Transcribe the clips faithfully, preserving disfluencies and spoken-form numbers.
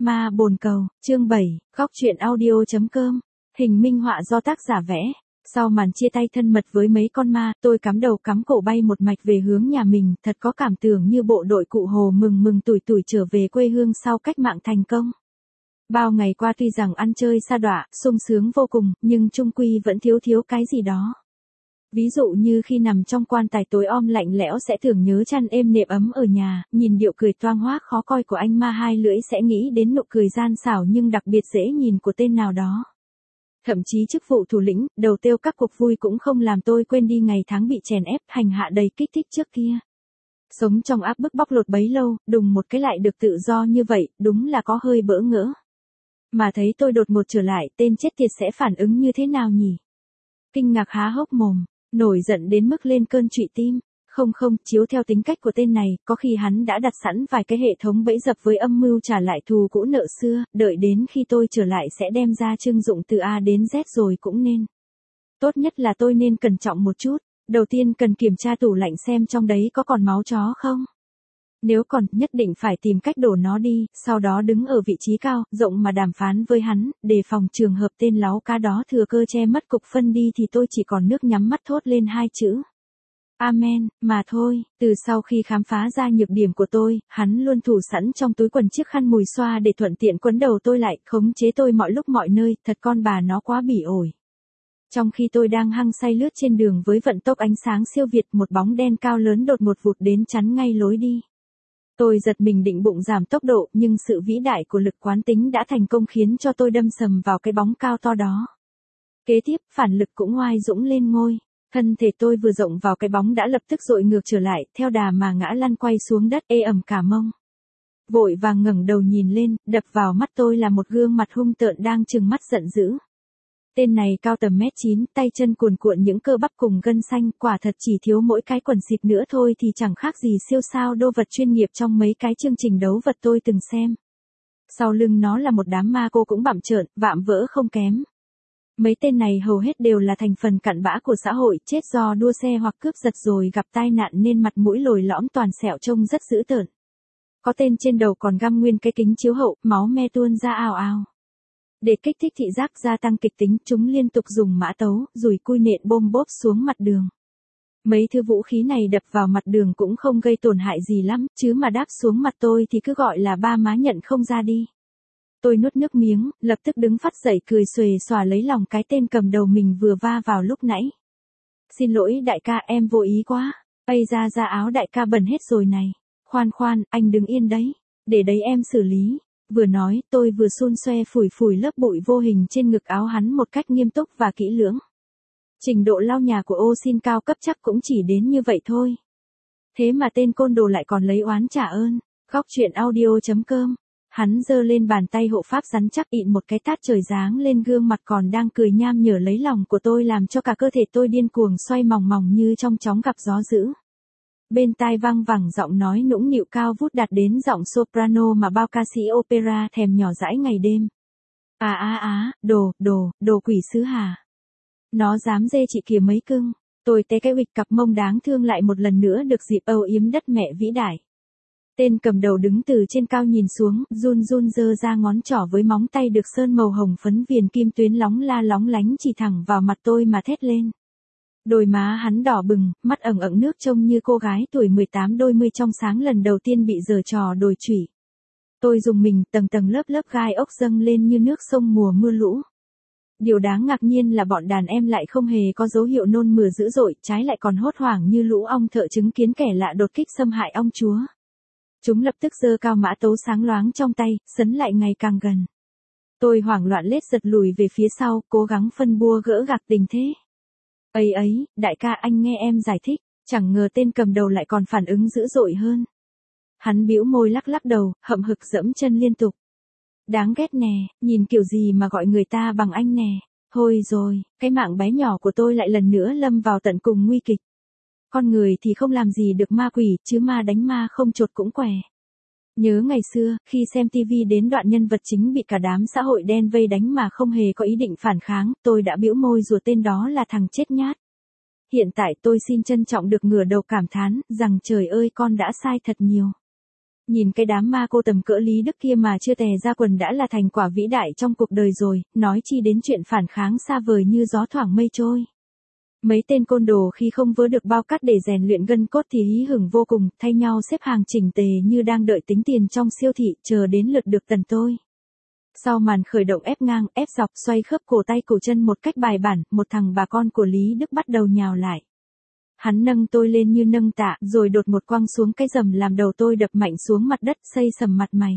Ma bồn cầu, chương bảy, góc truyện audio chấm com. Hình minh họa do tác giả vẽ. Sau màn chia tay thân mật với mấy con ma, tôi cắm đầu cắm cổ bay một mạch về hướng nhà mình, thật có cảm tưởng như bộ đội cụ Hồ mừng mừng tủi tủi trở về quê hương sau cách mạng thành công. Bao ngày qua tuy rằng ăn chơi sa đọa, sung sướng vô cùng, nhưng chung quy vẫn thiếu thiếu cái gì đó. Ví dụ như khi nằm trong quan tài tối om lạnh lẽo sẽ thường nhớ chăn êm nệm ấm ở nhà, nhìn điệu cười toang hoác khó coi của anh ma hai lưỡi sẽ nghĩ đến nụ cười gian xảo nhưng đặc biệt dễ nhìn của tên nào đó. Thậm chí chức vụ thủ lĩnh, đầu tiêu các cuộc vui cũng không làm tôi quên đi ngày tháng bị chèn ép, hành hạ đầy kích thích trước kia. Sống trong áp bức bóc lột bấy lâu, đùng một cái lại được tự do như vậy, đúng là có hơi bỡ ngỡ. Mà thấy tôi đột ngột trở lại, tên chết tiệt sẽ phản ứng như thế nào nhỉ? Kinh ngạc há hốc mồm. Nổi giận đến mức lên cơn trụy tim, không không, chiếu theo tính cách của tên này, có khi hắn đã đặt sẵn vài cái hệ thống bẫy dập với âm mưu trả lại thù cũ nợ xưa, đợi đến khi tôi trở lại sẽ đem ra trưng dụng từ A đến Z rồi cũng nên. Tốt nhất là tôi nên cẩn trọng một chút, đầu tiên cần kiểm tra tủ lạnh xem trong đấy có còn máu chó không. Nếu còn, nhất định phải tìm cách đổ nó đi, sau đó đứng ở vị trí cao, rộng mà đàm phán với hắn, đề phòng trường hợp tên láo cá đó thừa cơ che mất cục phân đi thì tôi chỉ còn nước nhắm mắt thốt lên hai chữ. Amen, mà thôi, từ sau khi khám phá ra nhược điểm của tôi, hắn luôn thủ sẵn trong túi quần chiếc khăn mùi xoa để thuận tiện quấn đầu tôi lại, khống chế tôi mọi lúc mọi nơi, thật con bà nó quá bỉ ổi. Trong khi tôi đang hăng say lướt trên đường với vận tốc ánh sáng siêu việt, một bóng đen cao lớn đột ngột vụt đến chắn ngay lối đi. Tôi giật mình định bụng giảm tốc độ, nhưng sự vĩ đại của lực quán tính đã thành công khiến cho tôi đâm sầm vào cái bóng cao to đó. Kế tiếp, phản lực cũng oai dũng lên ngôi. Thân thể tôi vừa rộng vào cái bóng đã lập tức dội ngược trở lại, theo đà mà ngã lăn quay xuống đất ê ẩm cả mông. Vội vàng ngẩng đầu nhìn lên, đập vào mắt tôi là một gương mặt hung tợn đang trừng mắt giận dữ. Tên này cao tầm mét chín, tay chân cuồn cuộn những cơ bắp cùng gân xanh, quả thật chỉ thiếu mỗi cái quần xịt nữa thôi thì chẳng khác gì siêu sao đô vật chuyên nghiệp trong mấy cái chương trình đấu vật tôi từng xem. Sau lưng nó là một đám ma cô cũng bặm trợn, vạm vỡ không kém. Mấy tên này hầu hết đều là thành phần cặn bã của xã hội, chết do đua xe hoặc cướp giật rồi gặp tai nạn nên mặt mũi lồi lõm toàn sẹo trông rất dữ tợn. Có tên trên đầu còn găm nguyên cái kính chiếu hậu, máu me tuôn ra ào ào. Để kích thích thị giác gia tăng kịch tính, chúng liên tục dùng mã tấu, dùi cui nện bôm bốp xuống mặt đường. Mấy thứ vũ khí này đập vào mặt đường cũng không gây tổn hại gì lắm, chứ mà đáp xuống mặt tôi thì cứ gọi là ba má nhận không ra đi. Tôi nuốt nước miếng, lập tức đứng phắt dậy cười xuề xòa lấy lòng cái tên cầm đầu mình vừa va vào lúc nãy. Xin lỗi đại ca, em vô ý quá. Ây ra ra áo đại ca bẩn hết rồi này. Khoan khoan, anh đứng yên đấy. Để đấy em xử lý. Vừa nói, tôi vừa xun xoe phủi phủi lớp bụi vô hình trên ngực áo hắn một cách nghiêm túc và kỹ lưỡng. Trình độ lau nhà của ô xin cao cấp chắc cũng chỉ đến như vậy thôi. Thế mà tên côn đồ lại còn lấy oán trả ơn. Góc truyện audio chấm com. Hắn giơ lên bàn tay hộ pháp rắn chắc ịn một cái tát trời giáng lên gương mặt còn đang cười nham nhở lấy lòng của tôi làm cho cả cơ thể tôi điên cuồng xoay mòng mòng như trong chóng gặp gió dữ. Bên tai vang vẳng giọng nói nũng nịu cao vút đạt đến giọng soprano mà bao ca sĩ opera thèm nhỏ dãi ngày đêm. À á á, đồ, đồ, đồ quỷ sứ hà. Nó dám dê chị kìa mấy cưng. Tôi té cái huỵch cặp mông đáng thương lại một lần nữa được dịp âu yếm đất mẹ vĩ đại. Tên cầm đầu đứng từ trên cao nhìn xuống, run run giơ ra ngón trỏ với móng tay được sơn màu hồng phấn viền kim tuyến lóng la lóng lánh chỉ thẳng vào mặt tôi mà thét lên. Đôi má hắn đỏ bừng, mắt ẩn ẩn nước trông như cô gái tuổi mười tám đôi mươi trong sáng lần đầu tiên bị giở trò đồi trụy. Tôi dùng mình, tầng tầng lớp lớp gai ốc dâng lên như nước sông mùa mưa lũ. Điều đáng ngạc nhiên là bọn đàn em lại không hề có dấu hiệu nôn mửa dữ dội, trái lại còn hốt hoảng như lũ ong thợ chứng kiến kẻ lạ đột kích xâm hại ong chúa. Chúng lập tức giơ cao mã tấu sáng loáng trong tay, sấn lại ngày càng gần. Tôi hoảng loạn lết giật lùi về phía sau, cố gắng phân bua gỡ gạc tình thế. Ấy ấy, đại ca anh nghe em giải thích, chẳng ngờ tên cầm đầu lại còn phản ứng dữ dội hơn. Hắn bĩu môi lắc lắc đầu, hậm hực dẫm chân liên tục. Đáng ghét nè, nhìn kiểu gì mà gọi người ta bằng anh nè. Thôi rồi, cái mạng bé nhỏ của tôi lại lần nữa lâm vào tận cùng nguy kịch. Con người thì không làm gì được ma quỷ, chứ ma đánh ma không chột cũng què. Nhớ ngày xưa, khi xem tivi đến đoạn nhân vật chính bị cả đám xã hội đen vây đánh mà không hề có ý định phản kháng, tôi đã bĩu môi rủa tên đó là thằng chết nhát. Hiện tại tôi xin trân trọng được ngửa đầu cảm thán, rằng trời ơi con đã sai thật nhiều. Nhìn cái đám ma cô tầm cỡ Lý Đức kia mà chưa tè ra quần đã là thành quả vĩ đại trong cuộc đời rồi, nói chi đến chuyện phản kháng xa vời như gió thoảng mây trôi. Mấy tên côn đồ khi không vớ được bao cát để rèn luyện gân cốt thì hí hửng vô cùng, thay nhau xếp hàng chỉnh tề như đang đợi tính tiền trong siêu thị, chờ đến lượt được tần tôi. Sau màn khởi động ép ngang, ép dọc, xoay khớp cổ tay cổ chân một cách bài bản, một thằng bà con của Lý Đức bắt đầu nhào lại. Hắn nâng tôi lên như nâng tạ, rồi đột một quăng xuống cái rầm làm đầu tôi đập mạnh xuống mặt đất, xây sầm mặt mày.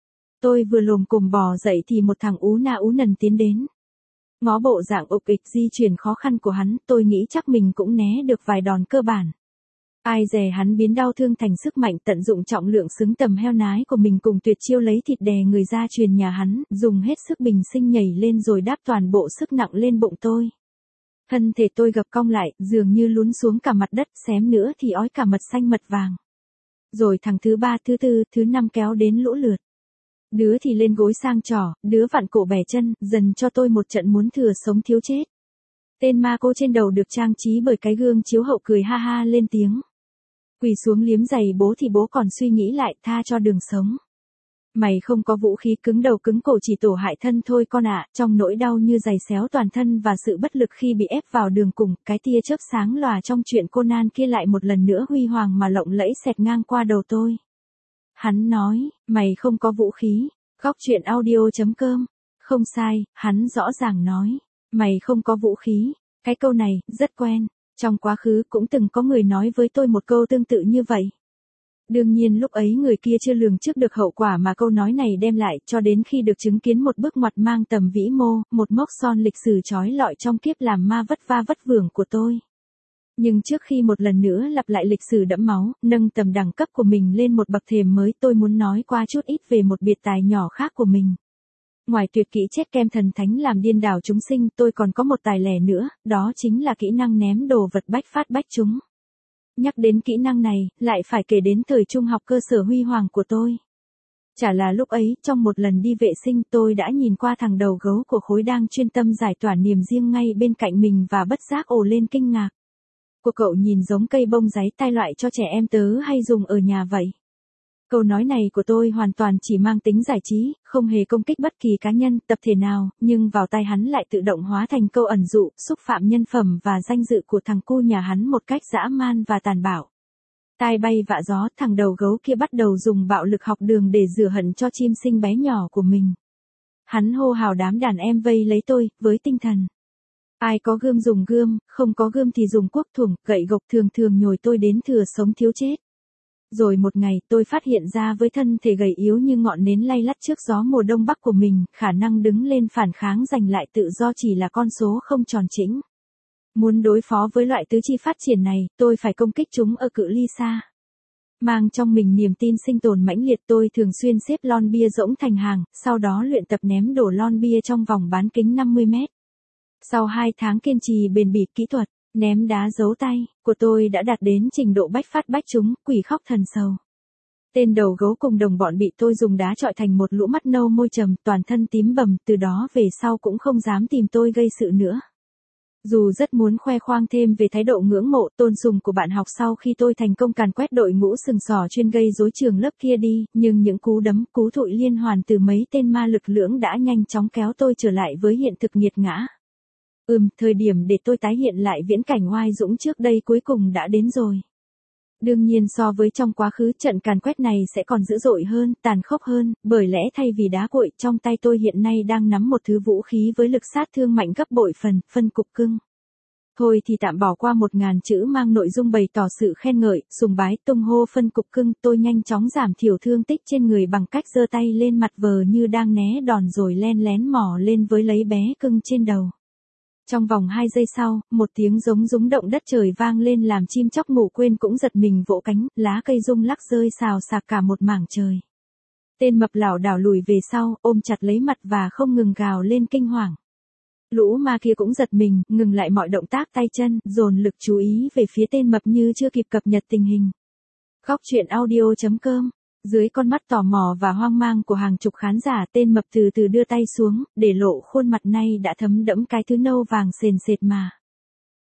Tôi vừa lồm cồm bò dậy thì một thằng ú na ú nần tiến đến. Ngó bộ dạng ục ịch di chuyển khó khăn của hắn, tôi nghĩ chắc mình cũng né được vài đòn cơ bản. Ai dè hắn biến đau thương thành sức mạnh, tận dụng trọng lượng xứng tầm heo nái của mình cùng tuyệt chiêu lấy thịt đè người ra truyền nhà hắn, dùng hết sức bình sinh nhảy lên rồi đáp toàn bộ sức nặng lên bụng tôi. Thân thể tôi gập cong lại, dường như lún xuống cả mặt đất, xém nữa thì ói cả mật xanh mật vàng. Rồi thằng thứ ba, thứ tư, thứ năm kéo đến lũ lượt. Đứa thì lên gối sang trỏ, đứa vặn cổ bẻ chân, dần cho tôi một trận muốn thừa sống thiếu chết. Tên ma cô trên đầu được trang trí bởi cái gương chiếu hậu cười ha ha lên tiếng. Quỳ xuống liếm giày bố thì bố còn suy nghĩ lại, tha cho đường sống. Mày không có vũ khí, cứng đầu cứng cổ chỉ tổ hại thân thôi con ạ. Trong nỗi đau như giày xéo toàn thân và sự bất lực khi bị ép vào đường cùng, cái tia chớp sáng lòa trong chuyện Conan kia lại một lần nữa huy hoàng mà lộng lẫy xẹt ngang qua đầu tôi. Hắn nói, mày không có vũ khí. Góc truyện audio chấm com. Không sai, hắn rõ ràng nói, mày không có vũ khí. Cái câu này, rất quen. Trong quá khứ cũng từng có người nói với tôi một câu tương tự như vậy. Đương nhiên lúc ấy người kia chưa lường trước được hậu quả mà câu nói này đem lại, cho đến khi được chứng kiến một bước ngoặt mang tầm vĩ mô, một mốc son lịch sử trói lọi trong kiếp làm ma vất va vất vưởng của tôi. Nhưng trước khi một lần nữa lặp lại lịch sử đẫm máu, nâng tầm đẳng cấp của mình lên một bậc thềm mới, tôi muốn nói qua chút ít về một biệt tài nhỏ khác của mình. Ngoài tuyệt kỹ chết kem thần thánh làm điên đảo chúng sinh, tôi còn có một tài lẻ nữa, đó chính là kỹ năng ném đồ vật bách phát bách trúng. Nhắc đến kỹ năng này, lại phải kể đến thời trung học cơ sở huy hoàng của tôi. Chả là lúc ấy, trong một lần đi vệ sinh tôi đã nhìn qua thằng đầu gấu của khối đang chuyên tâm giải tỏa niềm riêng ngay bên cạnh mình và bất giác ồ lên kinh ngạc. Của cậu nhìn giống cây bông giấy tai loại cho trẻ em tớ hay dùng ở nhà vậy. Câu nói này của tôi hoàn toàn chỉ mang tính giải trí, không hề công kích bất kỳ cá nhân, tập thể nào, nhưng vào tai hắn lại tự động hóa thành câu ẩn dụ, xúc phạm nhân phẩm và danh dự của thằng cu nhà hắn một cách dã man và tàn bạo. Tai bay vạ gió, thằng đầu gấu kia bắt đầu dùng bạo lực học đường để rửa hận cho chim sinh bé nhỏ của mình. Hắn hô hào đám đàn em vây lấy tôi, với tinh thần. Ai có gươm dùng gươm, không có gươm thì dùng cuốc thủng, gậy gộc thường thường nhồi tôi đến thừa sống thiếu chết. Rồi một ngày tôi phát hiện ra với thân thể gầy yếu như ngọn nến lay lắt trước gió mùa đông bắc của mình, khả năng đứng lên phản kháng giành lại tự do chỉ là con số không tròn chỉnh. Muốn đối phó với loại tứ chi phát triển này, tôi phải công kích chúng ở cự ly xa. Mang trong mình niềm tin sinh tồn mãnh liệt, tôi thường xuyên xếp lon bia rỗng thành hàng, sau đó luyện tập ném đổ lon bia trong vòng bán kính năm mươi mét. Sau hai tháng kiên trì bền bỉ, kỹ thuật ném đá giấu tay của tôi đã đạt đến trình độ bách phát bách trúng, quỷ khóc thần sầu. Tên đầu gấu cùng đồng bọn bị tôi dùng đá chọi thành một lũ mắt nâu môi trầm, toàn thân tím bầm, từ đó về sau cũng không dám tìm tôi gây sự nữa. Dù rất muốn khoe khoang thêm về thái độ ngưỡng mộ, tôn sùng của bạn học sau khi tôi thành công càn quét đội ngũ sừng sỏ chuyên gây rối trường lớp kia đi, nhưng những cú đấm, cú thụi liên hoàn từ mấy tên ma lực lưỡng đã nhanh chóng kéo tôi trở lại với hiện thực nghiệt ngã. Ừm, thời điểm để tôi tái hiện lại viễn cảnh oai dũng trước đây cuối cùng đã đến rồi. Đương nhiên so với trong quá khứ, trận càn quét này sẽ còn dữ dội hơn, tàn khốc hơn, bởi lẽ thay vì đá cuội, trong tay tôi hiện nay đang nắm một thứ vũ khí với lực sát thương mạnh gấp bội phần, phân cục cưng. Thôi thì tạm bỏ qua một ngàn chữ mang nội dung bày tỏ sự khen ngợi, sùng bái, tung hô phân cục cưng, tôi nhanh chóng giảm thiểu thương tích trên người bằng cách giơ tay lên mặt vờ như đang né đòn rồi len lén mò lên với lấy bé cưng trên đầu. Trong vòng hai giây sau, một tiếng giống rúng động đất trời vang lên làm chim chóc ngủ quên cũng giật mình vỗ cánh, lá cây rung lắc rơi xào xạc cả một mảng trời. Tên mập lảo đảo lùi về sau, ôm chặt lấy mặt và không ngừng gào lên kinh hoàng. Lũ ma kia cũng giật mình, ngừng lại mọi động tác tay chân, dồn lực chú ý về phía tên mập như chưa kịp cập nhật tình hình. Góc truyện audio chấm com. Dưới con mắt tò mò và hoang mang của hàng chục khán giả, tên mập từ từ đưa tay xuống, để lộ khuôn mặt nay đã thấm đẫm cái thứ nâu vàng sền sệt mà.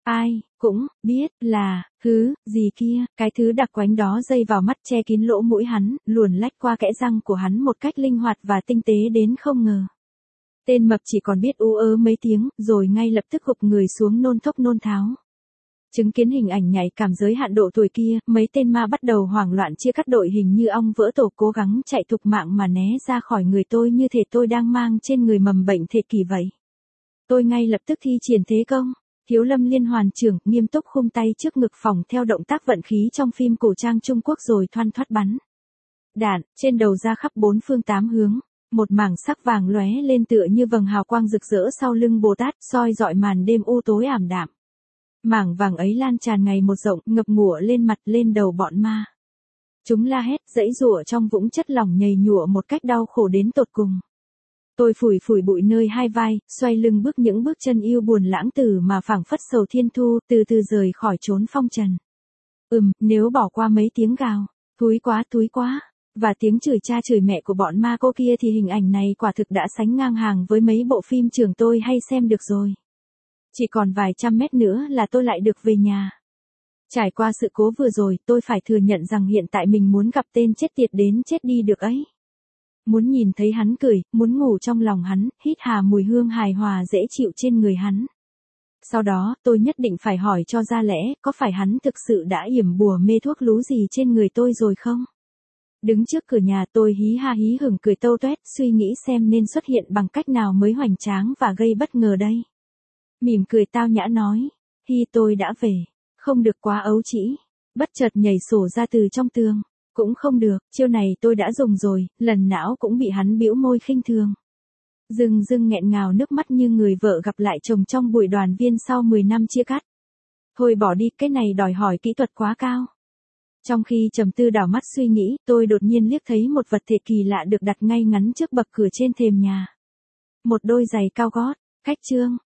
Ai, cũng, biết, là, thứ, gì kia, cái thứ đặc quánh đó dây vào mắt che kín lỗ mũi hắn, luồn lách qua kẽ răng của hắn một cách linh hoạt và tinh tế đến không ngờ. Tên mập chỉ còn biết ú ớ mấy tiếng, rồi ngay lập tức gục người xuống nôn thốc nôn tháo. Chứng kiến hình ảnh nhạy cảm giới hạn độ tuổi kia, mấy tên ma bắt đầu hoảng loạn chia cắt đội hình như ong vỡ tổ cố gắng chạy thục mạng mà né ra khỏi người tôi như thể tôi đang mang trên người mầm bệnh thế kỷ vậy. Tôi ngay lập tức thi triển thế công. Thiếu lâm liên hoàn trưởng, nghiêm túc khum tay trước ngực phòng theo động tác vận khí trong phim cổ trang Trung Quốc rồi thoăn thoắt bắn. Đạn, trên đầu ra khắp bốn phương tám hướng. Một mảng sắc vàng lóe lên tựa như vầng hào quang rực rỡ sau lưng Bồ Tát, soi dọi màn đêm u tối ảm đạm. Mảng vàng ấy lan tràn ngày một rộng, ngập ngụa lên mặt lên đầu bọn ma. Chúng la hét, giãy giụa trong vũng chất lỏng nhầy nhụa một cách đau khổ đến tột cùng. Tôi phủi phủi bụi nơi hai vai, xoay lưng bước những bước chân yêu buồn lãng tử mà phảng phất sầu thiên thu, từ từ rời khỏi chốn phong trần. Ừm, nếu bỏ qua mấy tiếng gào, thúi quá thúi quá, và tiếng chửi cha chửi mẹ của bọn ma cô kia thì hình ảnh này quả thực đã sánh ngang hàng với mấy bộ phim trường tôi hay xem được rồi. Chỉ còn vài trăm mét nữa là tôi lại được về nhà. Trải qua sự cố vừa rồi, tôi phải thừa nhận rằng hiện tại mình muốn gặp tên chết tiệt đến chết đi được ấy. Muốn nhìn thấy hắn cười, muốn ngủ trong lòng hắn, hít hà mùi hương hài hòa dễ chịu trên người hắn. Sau đó, tôi nhất định phải hỏi cho ra lẽ, có phải hắn thực sự đã yểm bùa mê thuốc lú gì trên người tôi rồi không? Đứng trước cửa nhà tôi hí ha hí hửng cười tâu tuét, suy nghĩ xem nên xuất hiện bằng cách nào mới hoành tráng và gây bất ngờ đây. Mỉm cười tao nhã nói, hi tôi đã về, không được quá ấu trĩ, bất chợt nhảy sổ ra từ trong tường. Cũng không được, chiêu này tôi đã dùng rồi, lần não cũng bị hắn bĩu môi khinh thường. Dưng dưng nghẹn ngào nước mắt như người vợ gặp lại chồng trong buổi đoàn viên sau mười năm chia cắt. Thôi bỏ đi, cái này đòi hỏi kỹ thuật quá cao. Trong khi trầm tư đảo mắt suy nghĩ, tôi đột nhiên liếc thấy một vật thể kỳ lạ được đặt ngay ngắn trước bậc cửa trên thềm nhà. Một đôi giày cao gót, cách chương.